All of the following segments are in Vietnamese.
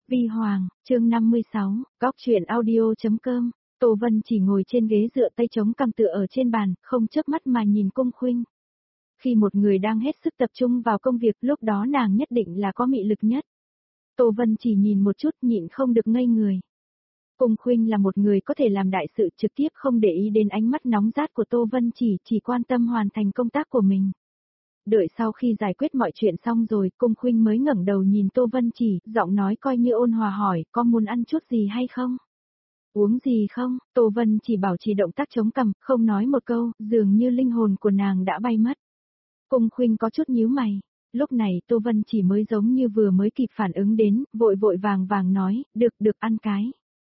Vi Hoàng, chương 56, góc truyện audio.com. Tô Vân chỉ ngồi trên ghế dựa tay chống cằm tựa ở trên bàn, không chớp mắt mà nhìn Cung Khuynh. Khi một người đang hết sức tập trung vào công việc, lúc đó nàng nhất định là có mị lực nhất. Tô Vân chỉ nhìn một chút nhịn không được ngây người. Cung Khuynh là một người có thể làm đại sự, trực tiếp không để ý đến ánh mắt nóng rát của Tô Vân chỉ quan tâm hoàn thành công tác của mình. Đợi sau khi giải quyết mọi chuyện xong rồi, Cung Khuynh mới ngẩng đầu nhìn Tô Vân Chỉ, giọng nói coi như ôn hòa hỏi, có muốn ăn chút gì hay không? Uống gì không? Tô Vân Chỉ bảo trì động tác chống cằm, không nói một câu, dường như linh hồn của nàng đã bay mất. Cung Khuynh có chút nhíu mày. Lúc này Tô Vân Chỉ mới giống như vừa mới kịp phản ứng đến, vội vội vàng nói, được ăn cái.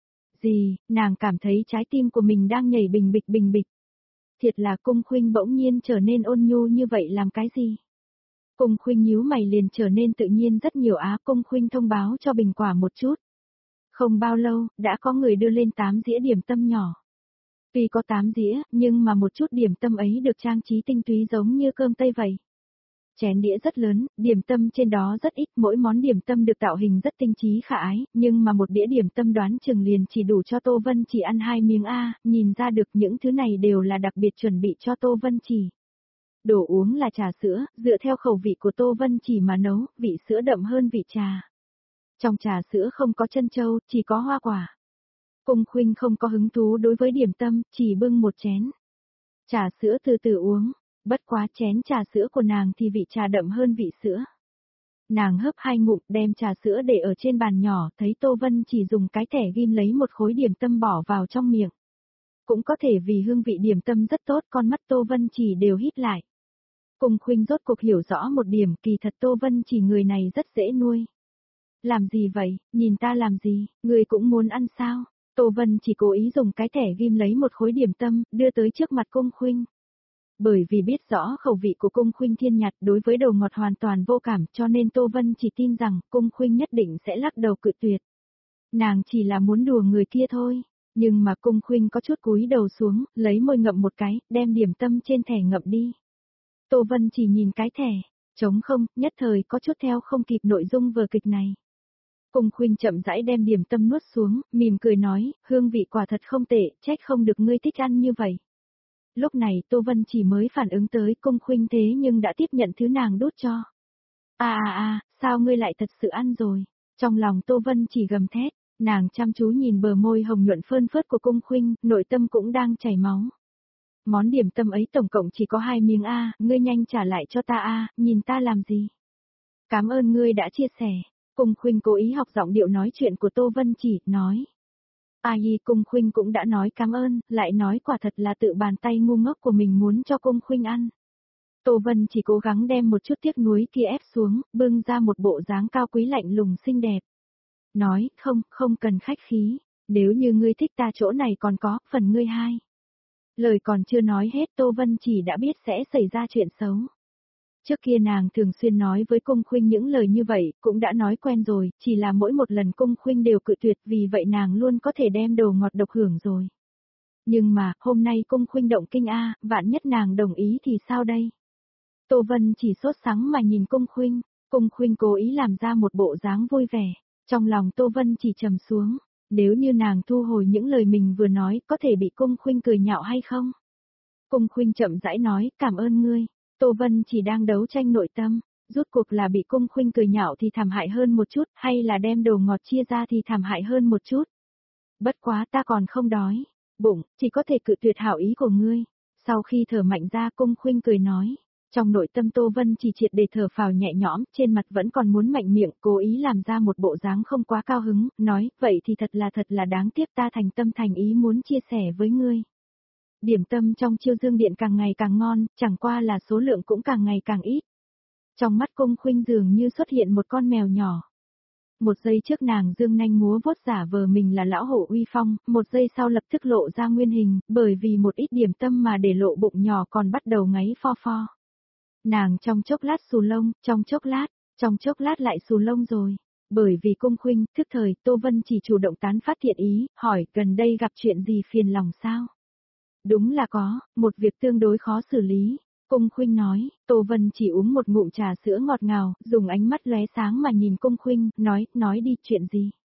Gì? Nàng cảm thấy trái tim của mình đang nhảy bình bịch. Thiệt là Cung Khuynh bỗng nhiên trở nên ôn nhu như vậy làm cái gì? Cung Khuynh nhíu mày liền trở nên tự nhiên rất nhiều á. Cung Khuynh thông báo cho Bình Quả một chút. Không bao lâu, đã có người đưa lên 8 dĩa điểm tâm nhỏ. Tuy có 8 dĩa, nhưng mà một chút điểm tâm ấy được trang trí tinh túy giống như cơm Tây vậy. Chén đĩa rất lớn, điểm tâm trên đó rất ít, mỗi món điểm tâm được tạo hình rất tinh trí khả ái, nhưng mà một đĩa điểm tâm đoán chừng liền chỉ đủ cho Tô Vân Chỉ ăn 2 miếng a, nhìn ra được những thứ này đều là đặc biệt chuẩn bị cho Tô Vân Chỉ. Đồ uống là trà sữa, dựa theo khẩu vị của Tô Vân Chỉ mà nấu, vị sữa đậm hơn vị trà. Trong trà sữa không có trân châu, chỉ có hoa quả. Cung Khuynh không có hứng thú đối với điểm tâm, chỉ bưng một chén. Trà sữa từ từ uống. Bất quá chén trà sữa của nàng thì vị trà đậm hơn vị sữa. Nàng hớp 2 ngụm đem trà sữa để ở trên bàn nhỏ, thấy Tô Vân Chỉ dùng cái thẻ ghim lấy một khối điểm tâm bỏ vào trong miệng. Cũng có thể vì hương vị điểm tâm rất tốt, con mắt Tô Vân Chỉ đều híp lại. Cung Khuynh rốt cuộc hiểu rõ một điểm, kỳ thật Tô Vân Chỉ người này rất dễ nuôi. Làm gì vậy, nhìn ta làm gì, người cũng muốn ăn sao? Tô Vân Chỉ cố ý dùng cái thẻ ghim lấy một khối điểm tâm, đưa tới trước mặt Cung Khuynh. Bởi vì biết rõ khẩu vị của Cung Khuynh thiên nhạt đối với đồ ngọt hoàn toàn vô cảm cho nên Tô Vân chỉ tin rằng Cung Khuynh nhất định sẽ lắc đầu cự tuyệt. Nàng chỉ là muốn đùa người kia thôi, nhưng mà Cung Khuynh có chút cúi đầu xuống, lấy môi ngậm một cái, đem điểm tâm trên thẻ ngậm đi. Tô Vân chỉ nhìn cái thẻ, trống không, nhất thời có chút theo không kịp nội dung vở kịch này. Cung Khuynh chậm rãi đem điểm tâm nuốt xuống, mỉm cười nói, hương vị quả thật không tệ, trách không được ngươi thích ăn như vậy. Lúc này Tô Vân chỉ mới phản ứng tới Cung Khuynh thế nhưng đã tiếp nhận thứ nàng đút cho. Sao ngươi lại thật sự ăn rồi? Trong lòng Tô Vân chỉ gầm thét, nàng chăm chú nhìn bờ môi hồng nhuận phơn phớt của Cung Khuynh, nội tâm cũng đang chảy máu. Món điểm tâm ấy tổng cộng chỉ có 2 miếng a, ngươi nhanh trả lại cho ta a, nhìn ta làm gì? Cảm ơn ngươi đã chia sẻ. Cung Khuynh cố ý học giọng điệu nói chuyện của Tô Vân chỉ, nói. Cung Khuynh cũng đã nói cảm ơn, lại nói quả thật là tự bàn tay ngu ngốc của mình muốn cho Cung Khuynh ăn. Tô Vân chỉ cố gắng đem một chút tiếc nuối kia ép xuống, bưng ra một bộ dáng cao quý lạnh lùng xinh đẹp. Nói, không cần khách khí, nếu như ngươi thích ta chỗ này còn có, phần ngươi hai. Lời còn chưa nói hết Tô Vân chỉ đã biết sẽ xảy ra chuyện xấu. Trước kia nàng thường xuyên nói với Cung Khuynh những lời như vậy, cũng đã nói quen rồi, chỉ là mỗi một lần Cung Khuynh đều cự tuyệt vì vậy nàng luôn có thể đem đồ ngọt độc hưởng rồi. Nhưng mà, hôm nay Cung Khuynh động kinh vạn nhất nàng đồng ý thì sao đây? Tô Vân chỉ sốt sắng mà nhìn Cung Khuynh cố ý làm ra một bộ dáng vui vẻ, trong lòng Tô Vân chỉ trầm xuống, nếu như nàng thu hồi những lời mình vừa nói có thể bị Cung Khuynh cười nhạo hay không? Cung Khuynh chậm rãi nói, cảm ơn ngươi. Tô Vân chỉ đang đấu tranh nội tâm, rốt cuộc là bị Cung Khuynh cười nhạo thì thảm hại hơn một chút, hay là đem đồ ngọt chia ra thì thảm hại hơn một chút. Bất quá ta còn không đói, bụng, chỉ có thể cự tuyệt hảo ý của ngươi. Sau khi thở mạnh ra Cung Khuynh cười nói, trong nội tâm Tô Vân chỉ triệt để thở phào nhẹ nhõm, trên mặt vẫn còn muốn mạnh miệng, cố ý làm ra một bộ dáng không quá cao hứng, nói, vậy thì thật là đáng tiếc ta thành tâm thành ý muốn chia sẻ với ngươi. Điểm tâm trong Chiêu Dương Điện càng ngày càng ngon, chẳng qua là số lượng cũng càng ngày càng ít. Trong mắt Cung Khuynh dường như xuất hiện một con mèo nhỏ. Một giây trước nàng dương nanh múa vuốt giả vờ mình là lão hổ uy phong, một giây sau lập tức lộ ra nguyên hình, bởi vì một ít điểm tâm mà để lộ bụng nhỏ còn bắt đầu ngáy pho pho. Nàng trong chốc lát xù lông, trong chốc lát lại xù lông rồi. Bởi vì Cung Khuynh, thức thời, Tô Vân chỉ chủ động tán phát thiện ý, hỏi gần đây gặp chuyện gì phiền lòng sao? Đúng là có, một việc tương đối khó xử lý. Cung Khuynh nói, Tô Vân chỉ uống một ngụm trà sữa ngọt ngào, dùng ánh mắt lóe sáng mà nhìn Cung Khuynh, nói đi chuyện gì.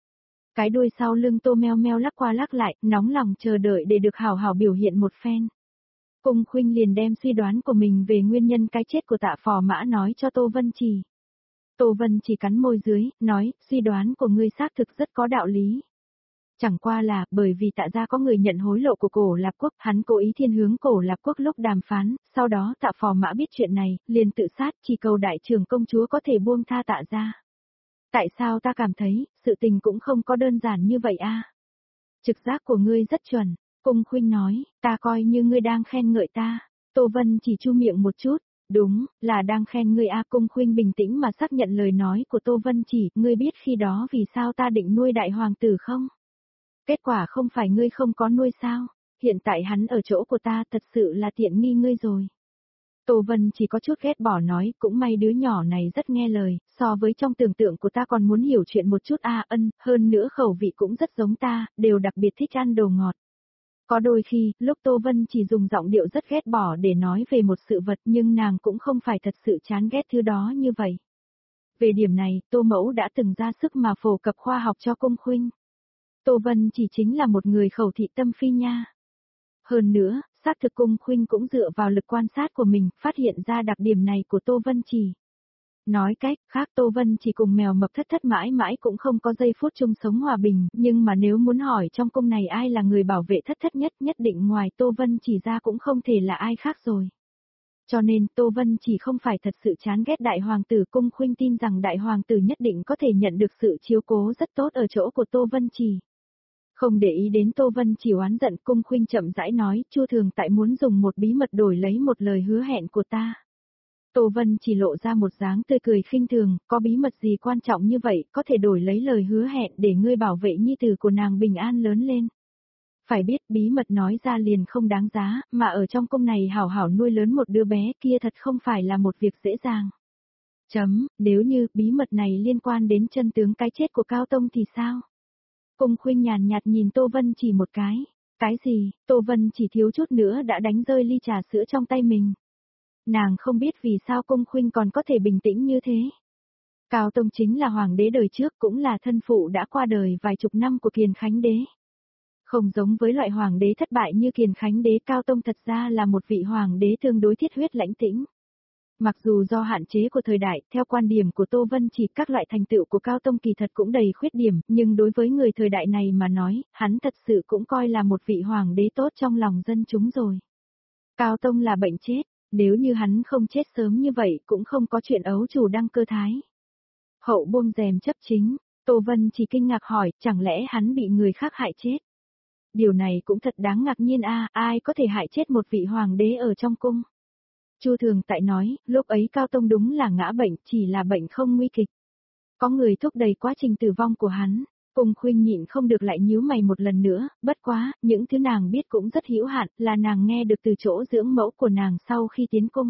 Cái đuôi sau lưng Tô Meo Meo lắc qua lắc lại, nóng lòng chờ đợi để được hảo hảo biểu hiện một phen. Cung Khuynh liền đem suy đoán của mình về nguyên nhân cái chết của Tạ Phò Mã nói cho Tô Vân Chỉ. Tô Vân Chỉ cắn môi dưới, nói, suy đoán của ngươi xác thực rất có đạo lý. Chẳng qua là, bởi vì Tạ gia có người nhận hối lộ của Cổ Lạp Quốc, hắn cố ý thiên hướng Cổ Lạp Quốc lúc đàm phán, sau đó Tạ Phò Mã biết chuyện này, liền tự sát, chỉ cầu đại trưởng công chúa có thể buông tha Tạ gia. Tại sao ta cảm thấy, sự tình cũng không có đơn giản như vậy a? Trực giác của ngươi rất chuẩn, Cung Khuynh nói, ta coi như ngươi đang khen ngợi ta. Tô Vân chỉ chu miệng một chút, đúng, là đang khen ngươi a. Cung Khuynh bình tĩnh mà xác nhận lời nói của Tô Vân chỉ, ngươi biết khi đó vì sao ta định nuôi đại hoàng tử không? Kết quả không phải ngươi không có nuôi sao, hiện tại hắn ở chỗ của ta thật sự là tiện nghi ngươi rồi. Tô Vân chỉ có chút ghét bỏ nói, cũng may đứa nhỏ này rất nghe lời, so với trong tưởng tượng của ta còn muốn hiểu chuyện một chút hơn nữa khẩu vị cũng rất giống ta, đều đặc biệt thích ăn đồ ngọt. Có đôi khi, lúc Tô Vân chỉ dùng giọng điệu rất ghét bỏ để nói về một sự vật nhưng nàng cũng không phải thật sự chán ghét thứ đó như vậy. Về điểm này, Tô Mẫu đã từng ra sức mà phổ cập khoa học cho Cung Khuynh. Tô Vân chỉ chính là một người khẩu thị tâm phi nha. Hơn nữa, xác thực Cung Khuynh cũng dựa vào lực quan sát của mình, phát hiện ra đặc điểm này của Tô Vân Chỉ. Nói cách khác Tô Vân chỉ cùng mèo mập thất thất mãi mãi cũng không có giây phút chung sống hòa bình, nhưng mà nếu muốn hỏi trong cung này ai là người bảo vệ thất thất nhất định ngoài Tô Vân chỉ ra cũng không thể là ai khác rồi. Cho nên Tô Vân chỉ không phải thật sự chán ghét đại hoàng tử. Cung Khuynh tin rằng đại hoàng tử nhất định có thể nhận được sự chiếu cố rất tốt ở chỗ của Tô Vân chỉ. Không để ý đến Tô Vân chỉ oán giận, Cung Khuynh chậm rãi nói, Chu Thường tại muốn dùng một bí mật đổi lấy một lời hứa hẹn của ta. Tô Vân chỉ lộ ra một dáng tươi cười khinh thường, có bí mật gì quan trọng như vậy, có thể đổi lấy lời hứa hẹn để ngươi bảo vệ nhi tử của nàng bình an lớn lên. Phải biết bí mật nói ra liền không đáng giá, mà ở trong cung này hảo hảo nuôi lớn một đứa bé kia thật không phải là một việc dễ dàng. Nếu như bí mật này liên quan đến chân tướng cái chết của Cao Tông thì sao? Cung Khuynh nhàn nhạt nhìn Tô Vân chỉ một cái. Cái gì? Tô Vân chỉ thiếu chút nữa đã đánh rơi ly trà sữa trong tay mình. Nàng không biết vì sao Cung Khuynh còn có thể bình tĩnh như thế. Cao Tông chính là hoàng đế đời trước, cũng là thân phụ đã qua đời vài chục năm của Kiền Khánh đế. Không giống với loại hoàng đế thất bại như Kiền Khánh đế, Cao Tông thật ra là một vị hoàng đế tương đối thiết huyết lãnh tĩnh. Mặc dù do hạn chế của thời đại, theo quan điểm của Tô Vân chỉ các loại thành tựu của Cao Tông kỳ thật cũng đầy khuyết điểm, nhưng đối với người thời đại này mà nói, hắn thật sự cũng coi là một vị hoàng đế tốt trong lòng dân chúng rồi. Cao Tông là bệnh chết, nếu như hắn không chết sớm như vậy cũng không có chuyện ấu chủ đăng cơ thái. Hậu buông rèm chấp chính, Tô Vân chỉ kinh ngạc hỏi, chẳng lẽ hắn bị người khác hại chết? Điều này cũng thật đáng ngạc nhiên ai có thể hại chết một vị hoàng đế ở trong cung? Chu Thường tại nói, lúc ấy Cao Tông đúng là ngã bệnh, chỉ là bệnh không nguy kịch. Có người thúc đẩy quá trình tử vong của hắn. Cung Khuynh nhịn không được lại nhíu mày một lần nữa, bất quá, những thứ nàng biết cũng rất hữu hạn, là nàng nghe được từ chỗ dưỡng mẫu của nàng sau khi tiến cung.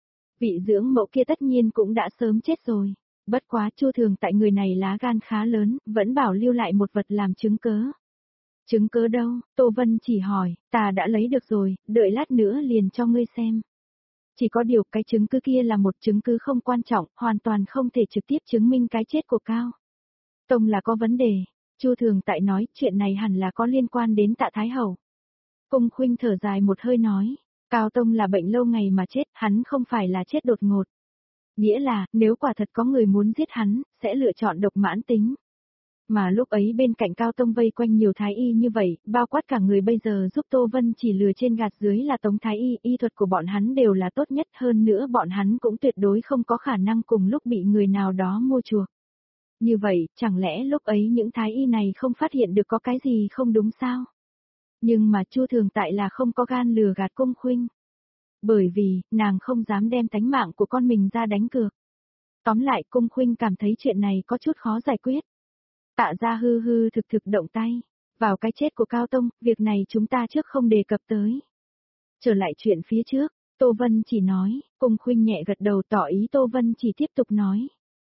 Vị dưỡng mẫu kia tất nhiên cũng đã sớm chết rồi. Bất quá Chu Thường tại người này lá gan khá lớn, vẫn bảo lưu lại một vật làm chứng cớ. Chứng cớ đâu? Tô Vân chỉ hỏi, ta đã lấy được rồi, đợi lát nữa liền cho ngươi xem. Chỉ có điều cái chứng cứ kia là một chứng cứ không quan trọng, hoàn toàn không thể trực tiếp chứng minh cái chết của Cao Tông là có vấn đề. Chu Thường tại nói, chuyện này hẳn là có liên quan đến Tạ Thái Hậu. Cung Khuynh thở dài một hơi nói, Cao Tông là bệnh lâu ngày mà chết, hắn không phải là chết đột ngột. Nghĩa là, nếu quả thật có người muốn giết hắn, sẽ lựa chọn độc mãn tính. Mà lúc ấy bên cạnh Cao Tông vây quanh nhiều thái y như vậy, bao quát cả người bây giờ giúp Tô Vân chỉ lừa trên gạt dưới là Tống thái y, y thuật của bọn hắn đều là tốt nhất, hơn nữa bọn hắn cũng tuyệt đối không có khả năng cùng lúc bị người nào đó mua chuộc. Như vậy, chẳng lẽ lúc ấy những thái y này không phát hiện được có cái gì không đúng sao? Nhưng mà Chu Thường tại là không có gan lừa gạt Cung Khuynh. Bởi vì, nàng không dám đem tánh mạng của con mình ra đánh cược. Tóm lại Cung Khuynh cảm thấy chuyện này có chút khó giải quyết. Tạ gia hư hư thực thực động tay. Vào cái chết của Cao Tông, việc này chúng ta trước không đề cập tới. Trở lại chuyện phía trước, Tô Vân chỉ nói, Cung Khuynh nhẹ gật đầu tỏ ý Tô Vân chỉ tiếp tục nói.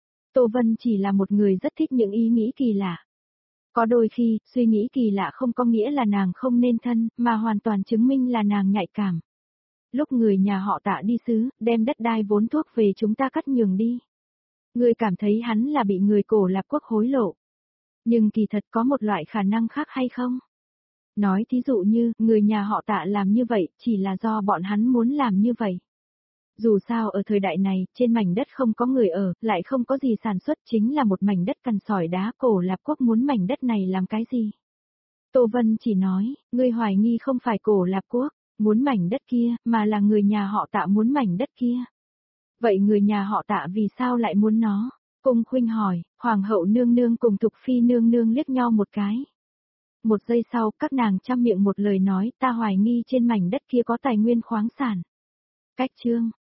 Tô Vân chỉ là một người rất thích những ý nghĩ kỳ lạ. Có đôi khi, suy nghĩ kỳ lạ không có nghĩa là nàng không nên thân, mà hoàn toàn chứng minh là nàng nhạy cảm. Lúc người nhà họ Tạ đi xứ, đem đất đai vốn thuốc về chúng ta cắt nhường đi. Người cảm thấy hắn là bị người Cổ Lạp Quốc hối lộ. Nhưng kỳ thật có một loại khả năng khác hay không? Nói thí dụ như, người nhà họ Tạ làm như vậy, chỉ là do bọn hắn muốn làm như vậy. Dù sao ở thời đại này, trên mảnh đất không có người ở, lại không có gì sản xuất, chính là một mảnh đất cằn sỏi đá. Cổ Lạp Quốc muốn mảnh đất này làm cái gì? Tô Vân chỉ nói, ngươi hoài nghi không phải Cổ Lạp Quốc muốn mảnh đất kia, mà là người nhà họ Tạ muốn mảnh đất kia. Vậy người nhà họ Tạ vì sao lại muốn nó? Cung Khuynh hỏi. Hoàng hậu nương nương cùng Thục Phi nương nương liếc nhau một cái. Một giây sau, các nàng chăm miệng một lời nói, ta hoài nghi trên mảnh đất kia có tài nguyên khoáng sản. Cách chương